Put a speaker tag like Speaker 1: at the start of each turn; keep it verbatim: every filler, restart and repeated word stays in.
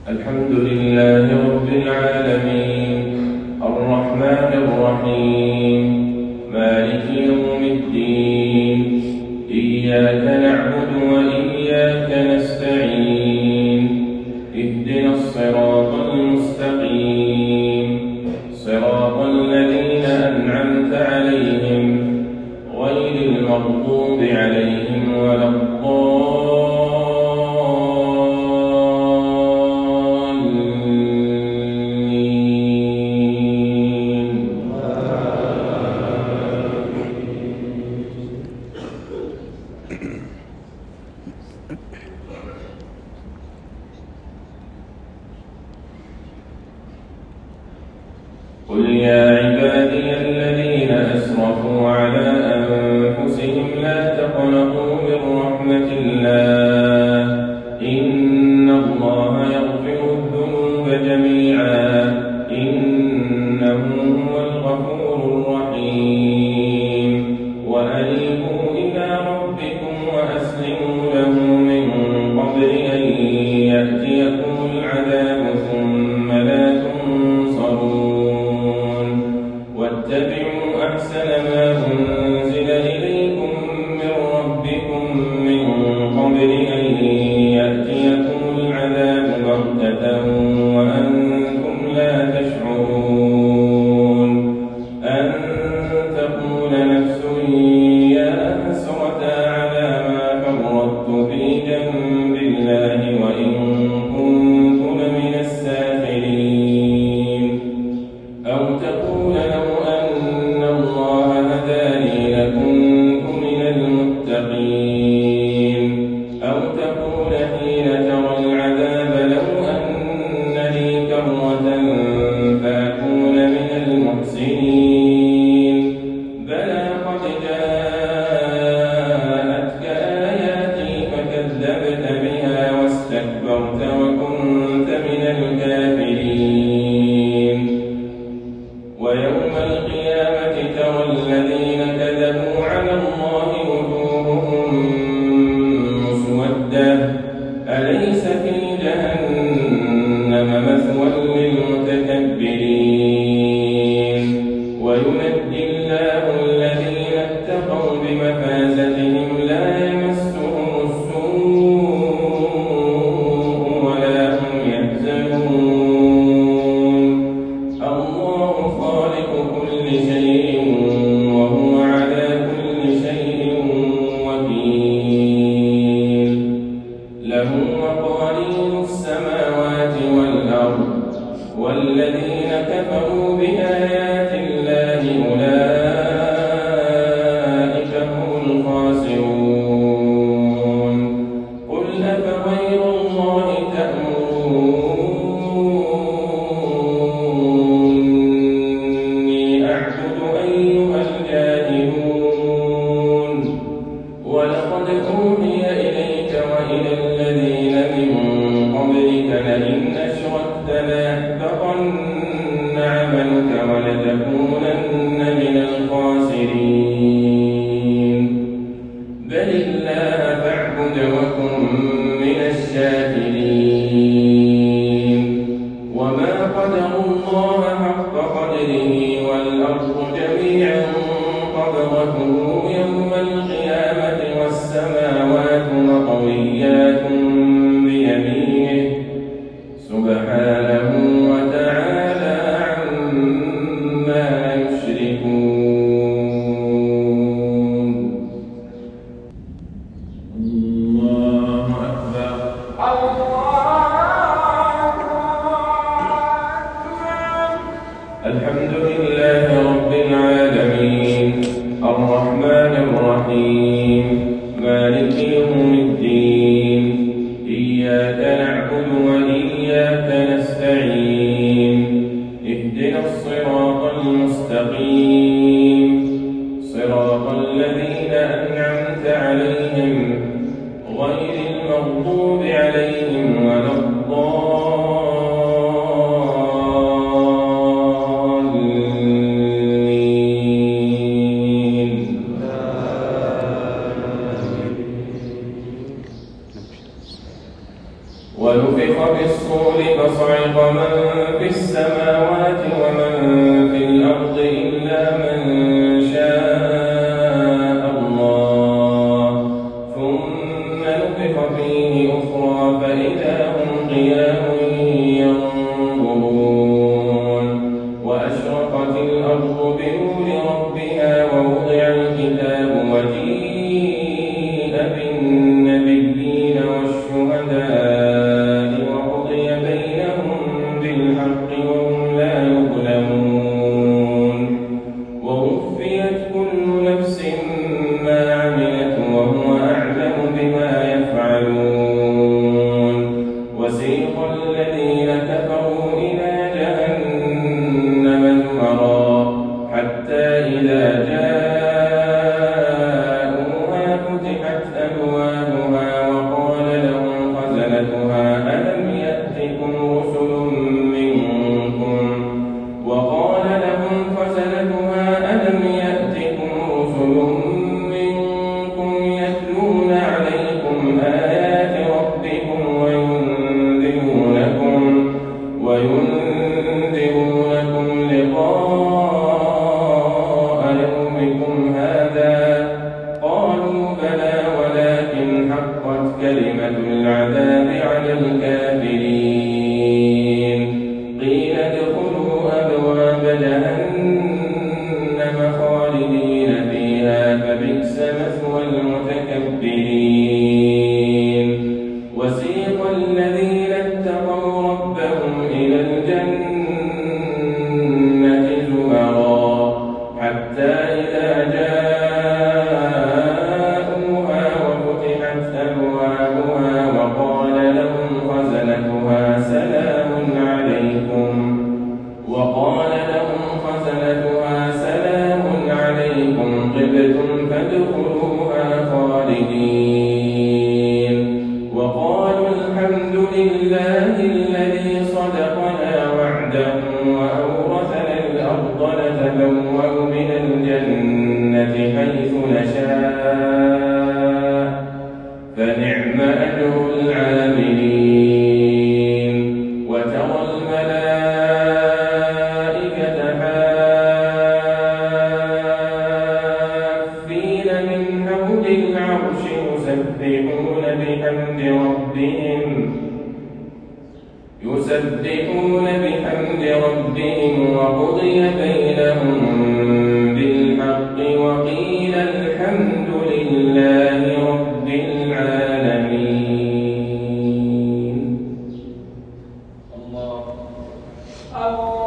Speaker 1: الحمد لله رب العالمين الرحمن الرحيم مالك يوم الدين إياك نعبد وإياك نستعين اهدنا الصراط المستقيم صراط الذين أنعمت عليهم غير المغضوب عليهم ولا الضالين. قل يا عبادي الذين أسرفوا على أنفسهم لا تقنطوا من رحمة الله إن الله يغفر الذنوب جميعا إنه هو الغفور الرحيم وأنيبوا إلى ربكم وأسلموا له من قبل أن يأتيكم العذاب ثم لا تنصرون واتبعوا أحسن ما أنزل إليكم من ربكم من قبل أن يأتيكم العذاب بغتة وأنتم لا تشعرون أن تقول نفس يا حسرة على ما فرطت في جنب الله وإن كنت لمن الساخرين أو تقول لو أن الله هداني لكنت من المتقين أو تقول حين ترى العذاب لو أن لي كرة فأكون من المحسنين بلى قد جاءتك آياتي فكذبت بها واستكبرت وكنت من الكافرين ويوم القيامة ترى الذين كذبوا على الله وجوههم مسودة أليس في جهنم مثوى للمتكبرين وينجي الله الذين اتقوا بمفازتهم لا يمسهم السوء ولا هم يحزنون الله خالق كل شيء وهو على كل شيء وكيل له مقاليد السماوات والأرض والذين كفروا بآيات الله أولئك هم الخاسرون قل أفغير الله تأمروني أعبد أيها الجاهلون ولقد أوحي إليك وإلى الذين من قبلك لئن أشركت ليحبطن عملك ولتكونن من الخاسرين بل الله فاعبد وكن من الشاكرين وما قدروا الله حق قدره والأرض جميعا قبضته يوم القيامة والسماوات مطويات بيمينه سبحانه وتعالى عما يشركون. الله أكبر. الحمد لله رب العالمين الرحمن الرحيم مالك يوم الدين إياك نعبد وإياك نستعين اهدنا الصراط المستقيم صراط الذين أنعمت عليهم غير المغضوب عليهم ولا الضالين. ونفخ في الصور فصعق من في السماوات ومن في الأرض إلا من شاء الله ثم نفخ فيه أخرى فإذا هم قيام ينظرون وأشرقت الأرض بنور ربها ووضع الكتاب وجيء بالنبيين والشهداء وقضي بينهم بالحق وهم لا يظلمون ووفيت كل نفس ما عملت وهو أعلم بما يفعلون وسيق الذين كفروا إلى جهنم زمرا حتى إذا جاءوها فتحت أبوابها وقال لهم خزنتها ألم يأتكم رسل منكم وقال لهم خزنتها ألم يأتكم رسل منكم يتلون عليكم آيات ربكم وينذرونكم وينذرونكم لقاء يومكم هذا قالوا بلى ولكن حقت كلمة العذاب على الكافرين قيل ادخلوا أبواب جهنم خالدين فيها فبئس مثوى المتكبرين وسيق الذين اتقوا ربهم إلى الجنة زمرا حتى إذا جاءوها وفتحت أبوابها وقال لهم خزنتها سلام عليكم وقال لهم خزنتها سلام عليكم طبتم فادخلوها خالدين وقالوا الحمد لله الذي صدقنا وعده وأورثنا الأرض نتبوأ من الجنة حيث نشاء فنعم أجر العاملين وترى الملائكة حافين من حول العرش يسبحون بحمد ربهم يسبحون بحمد ربهم وقضي بينهم بالحق وقيل الحمد لله رب العالمين. الله